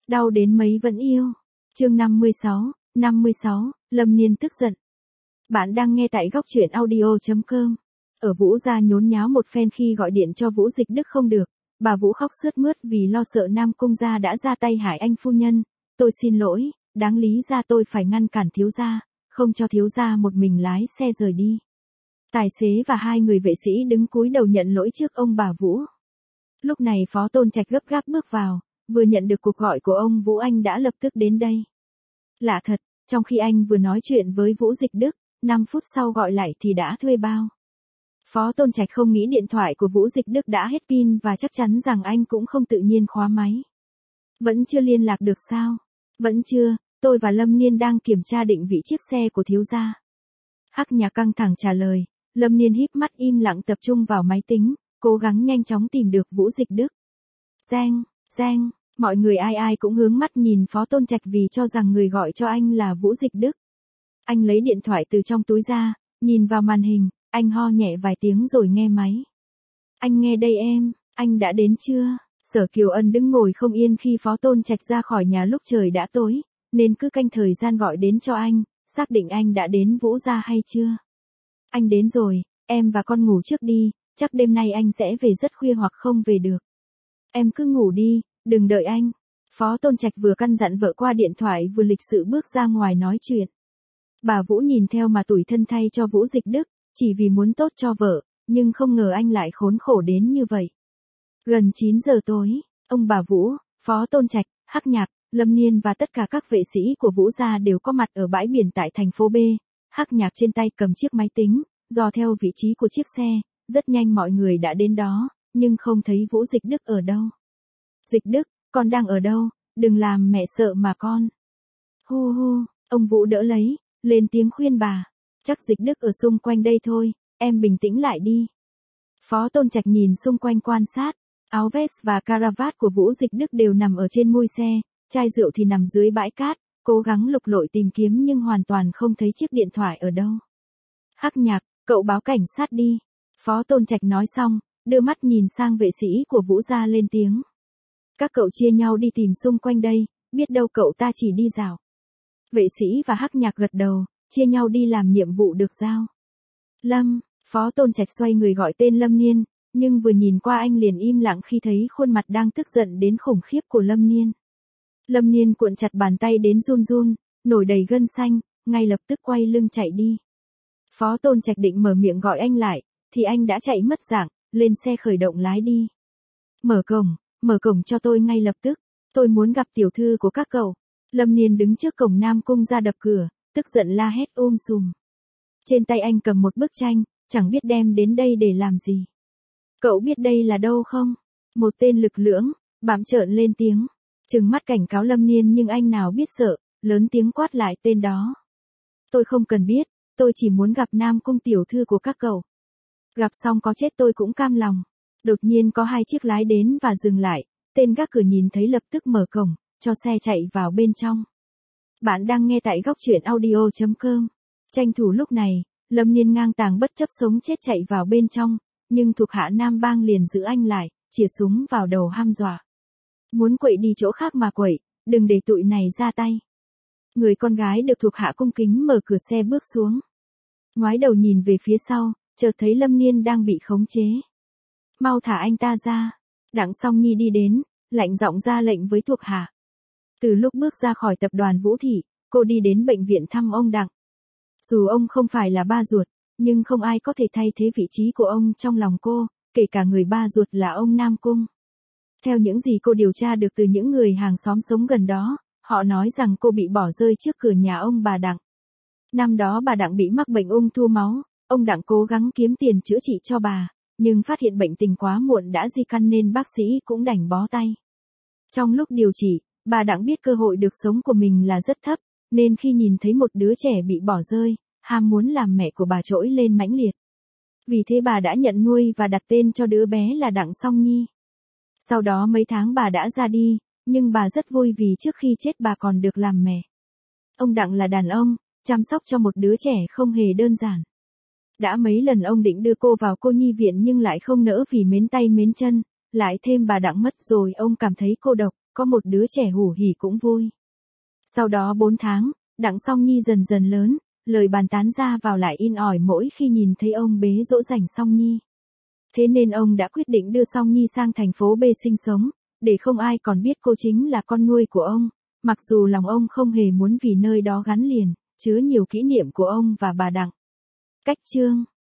Đau đến mấy vẫn yêu. Chương 56, Lâm Niên tức giận. Bạn đang nghe tại góc truyện audio.com. Ở Vũ gia nhốn nháo một phen khi gọi điện cho Vũ Dịch Đức không được, bà Vũ khóc sướt mướt vì lo sợ Nam Cung gia đã ra tay hại anh phu nhân. Tôi xin lỗi, đáng lý ra tôi phải ngăn cản thiếu gia, không cho thiếu gia một mình lái xe rời đi. Tài xế và hai người vệ sĩ đứng cúi đầu nhận lỗi trước ông bà Vũ. Lúc này Phó Tôn Trạch gấp gáp bước vào, vừa nhận được cuộc gọi của ông Vũ anh đã lập tức đến đây. Lạ thật, trong khi anh vừa nói chuyện với Vũ Dịch Đức, 5 phút sau gọi lại thì đã thuê bao. Phó Tôn Trạch không nghĩ điện thoại của Vũ Dịch Đức đã hết pin và chắc chắn rằng anh cũng không tự nhiên khóa máy. Vẫn chưa liên lạc được sao? Vẫn chưa, tôi và Lâm Niên đang kiểm tra định vị chiếc xe của thiếu gia. Hắc Nhạc căng thẳng trả lời, Lâm Niên híp mắt im lặng tập trung vào máy tính, cố gắng nhanh chóng tìm được Vũ Dịch Đức. Giang, mọi người ai cũng hướng mắt nhìn Phó Tôn Trạch vì cho rằng người gọi cho anh là Vũ Dịch Đức. Anh lấy điện thoại từ trong túi ra, nhìn vào màn hình, anh ho nhẹ vài tiếng rồi nghe máy. Anh nghe đây em, anh đã đến chưa? Sở Kiều Ân đứng ngồi không yên khi Phó Tôn Trạch ra khỏi nhà lúc trời đã tối, nên cứ canh thời gian gọi đến cho anh, xác định anh đã đến Vũ gia hay chưa. Anh đến rồi, em và con ngủ trước đi, chắc đêm nay anh sẽ về rất khuya hoặc không về được. Em cứ ngủ đi, đừng đợi anh. Phó Tôn Trạch vừa căn dặn vợ qua điện thoại vừa lịch sự bước ra ngoài nói chuyện. Bà Vũ nhìn theo mà tủi thân thay cho Vũ Dịch Đức, chỉ vì muốn tốt cho vợ, nhưng không ngờ anh lại khốn khổ đến như vậy. Gần 9 giờ tối, ông bà Vũ, Phó Tôn Trạch, Hắc Nhạc, Lâm Niên và tất cả các vệ sĩ của Vũ gia đều có mặt ở bãi biển tại thành phố B. Hắc Nhạc trên tay cầm chiếc máy tính, dò theo vị trí của chiếc xe, rất nhanh mọi người đã đến đó, nhưng không thấy Vũ Dịch Đức ở đâu. Dịch Đức, con đang ở đâu? Đừng làm mẹ sợ mà con. Hu, ông Vũ đỡ lấy, lên tiếng khuyên bà. Chắc Dịch Đức ở xung quanh đây thôi, em bình tĩnh lại đi. Phó Tôn Trạch nhìn xung quanh quan sát, áo vest và caravat của Vũ Dịch Đức đều nằm ở trên mui xe, chai rượu thì nằm dưới bãi cát, cố gắng lục lọi tìm kiếm nhưng hoàn toàn không thấy chiếc điện thoại ở đâu. Hắc Nhạc, cậu báo cảnh sát đi. Phó Tôn Trạch nói xong, đưa mắt nhìn sang vệ sĩ của Vũ gia lên tiếng. Các cậu chia nhau đi tìm xung quanh đây, biết đâu cậu ta chỉ đi dạo. Vệ sĩ và Hắc Nhạc gật đầu, chia nhau đi làm nhiệm vụ được giao. Phó Tôn Trạch xoay người gọi tên Lâm Niên, nhưng vừa nhìn qua anh liền im lặng khi thấy khuôn mặt đang tức giận đến khủng khiếp của Lâm Niên. Lâm Niên cuộn chặt bàn tay đến run run, nổi đầy gân xanh, ngay lập tức quay lưng chạy đi. Phó Tôn Trạch định mở miệng gọi anh lại, thì anh đã chạy mất dạng, lên xe khởi động lái đi. Mở cổng cho tôi ngay lập tức, tôi muốn gặp tiểu thư của các cậu. Lâm Niên đứng trước cổng Nam Cung ra đập cửa, tức giận la hét sùm. Trên tay anh cầm một bức tranh, chẳng biết đem đến đây để làm gì. Cậu biết đây là đâu không? Một tên lực lưỡng, bám trợn lên tiếng, trừng mắt cảnh cáo Lâm Niên nhưng anh nào biết sợ, lớn tiếng quát lại tên đó. Tôi không cần biết, tôi chỉ muốn gặp Nam Cung tiểu thư của các cậu. Gặp xong có chết tôi cũng cam lòng. Đột nhiên có hai chiếc lái đến và dừng lại, tên gác cửa nhìn thấy lập tức mở cổng, cho xe chạy vào bên trong. Bạn đang nghe tại góc truyện audio.com. Tranh thủ lúc này, Lâm Niên ngang tàng bất chấp sống chết chạy vào bên trong, nhưng thuộc hạ Nam Bang liền giữ anh lại, chĩa súng vào đầu hăm dọa. Muốn quậy đi chỗ khác mà quậy, đừng để tụi này ra tay. Người con gái được thuộc hạ cung kính mở cửa xe bước xuống. Ngoái đầu nhìn về phía sau, chợt thấy Lâm Niên đang bị khống chế. Mau thả anh ta ra. Đặng Song Nhi đi đến, lạnh giọng ra lệnh với thuộc hạ. Từ lúc bước ra khỏi tập đoàn Vũ Thị, cô đi đến bệnh viện thăm ông Đặng. Dù ông không phải là ba ruột, nhưng không ai có thể thay thế vị trí của ông trong lòng cô, kể cả người ba ruột là ông Nam Cung. Theo những gì cô điều tra được từ những người hàng xóm sống gần đó, họ nói rằng cô bị bỏ rơi trước cửa nhà ông bà Đặng. Năm đó bà Đặng bị mắc bệnh ung thư máu, ông Đặng cố gắng kiếm tiền chữa trị cho bà, nhưng phát hiện bệnh tình quá muộn đã di căn nên bác sĩ cũng đành bó tay. Trong lúc điều trị, bà Đặng biết cơ hội được sống của mình là rất thấp, nên khi nhìn thấy một đứa trẻ bị bỏ rơi, ham muốn làm mẹ của bà trỗi lên mãnh liệt. Vì thế bà đã nhận nuôi và đặt tên cho đứa bé là Đặng Song Nhi. Sau đó mấy tháng bà đã ra đi, nhưng bà rất vui vì trước khi chết bà còn được làm mẹ. Ông Đặng là đàn ông, chăm sóc cho một đứa trẻ không hề đơn giản. Đã mấy lần ông định đưa cô vào cô nhi viện nhưng lại không nỡ vì mến tay mến chân, lại thêm bà Đặng mất rồi ông cảm thấy cô độc, có một đứa trẻ hủ hỉ cũng vui. Sau đó 4 tháng, Đặng Song Nhi dần dần lớn, lời bàn tán ra vào lại in ỏi mỗi khi nhìn thấy ông bế dỗ dành Song Nhi. Thế nên ông đã quyết định đưa Song Nhi sang thành phố B sinh sống, để không ai còn biết cô chính là con nuôi của ông, mặc dù lòng ông không hề muốn vì nơi đó gắn liền, chứa nhiều kỷ niệm của ông và bà Đặng. Cách chương